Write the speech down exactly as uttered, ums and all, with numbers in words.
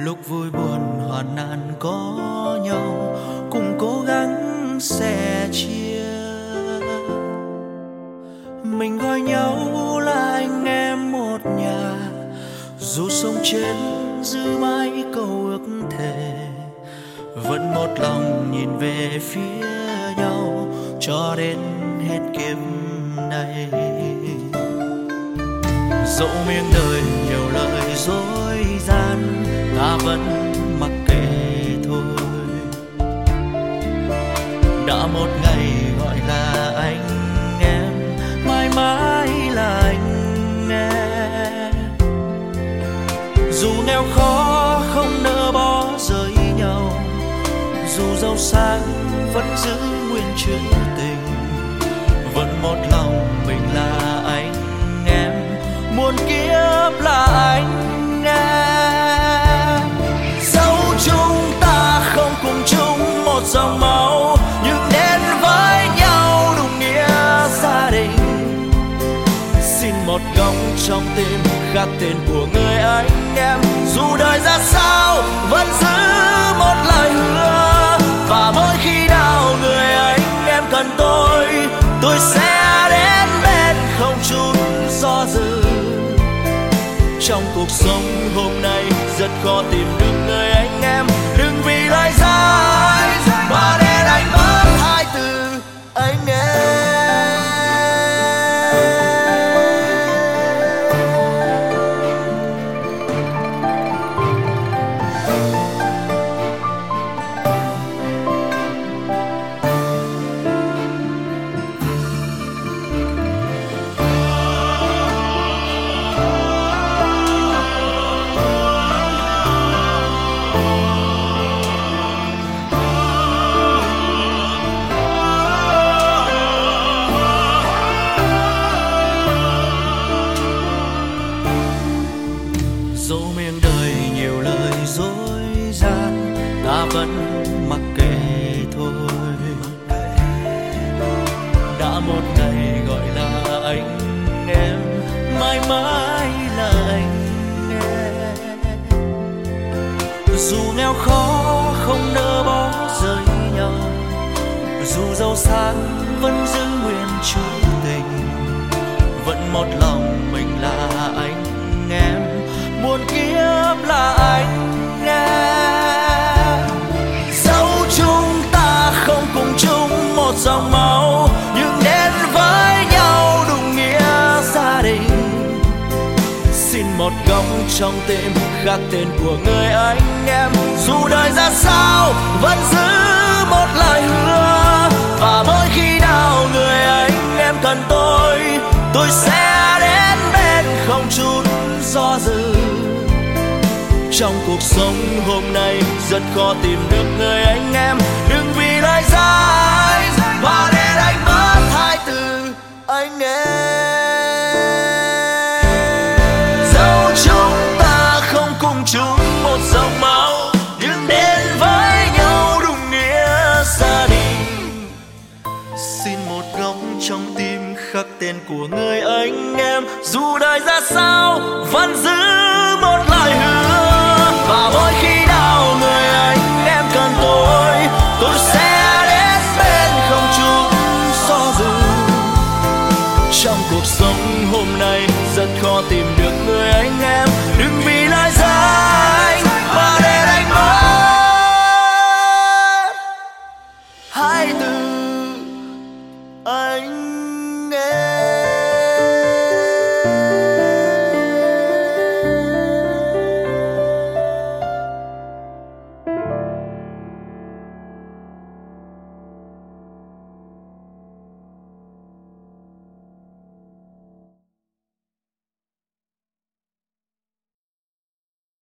lúc vui buồn hoạn nạn có nhau, cùng cố gắng sẻ chia. Mình gọi nhau là anh em một nhà, dù sống chết giữ mãi câu ước thề, vẫn một lòng nhìn về phía nhau cho đến hết kiếp này. Dẫu miếng đời nhiều lời dối gian, ta vẫn mặc kệ thôi. Đã một ngày gọi là anh em, mãi mãi là anh em. Dù nghèo khó không nỡ bỏ rời nhau, dù giàu sang vẫn giữ nguyên chữ tình, vẫn một lòng mình là anh em, muôn kiếp là anh em. Dẫu chúng ta không cùng chung một dòng máu, nhưng đến với nhau đúng nghĩa gia đình. Xin một góc trong tim khắc tên của người anh em, dù đời ra sao vẫn giữ một lời hứa. Và mỗi khi nào người anh em cần tôi, tôi sẽ đến bên không chút do dự. Trong cuộc sống hôm nay rất khó tìm được người anh em, đừng vì lời dối mà nên anh mất hai từ anh em. Vẫn mặc kệ thôi. Đã một ngày gọi là anh em, mãi mãi là anh em. Dù nghèo khó không nỡ bỏ rời nhau, dù giàu sang vẫn giữ nguyên chủ tình, vẫn một lòng mình là anh em, muôn kiếp là anh em. Chúng ta không cùng chung một dòng máu, nhưng đến với nhau đúng nghĩa gia đình. Xin một góc trong tim khắc tên của người anh em, dù đời ra sao vẫn giữ một lời hứa. Và mỗi khi nào người anh em cần tôi, tôi sẽ đến bên không chút do dự. Trong cuộc sống hôm nay rất khó tìm được người anh em, đừng vì lời dối mà nên anh mất hai từ anh em. Dẫu chúng ta không cùng chung một dòng máu, nhưng đến với nhau đúng nghĩa gia đình. Xin một góc trong tim khắc tên của người anh em, dù đời ra sao vẫn giữ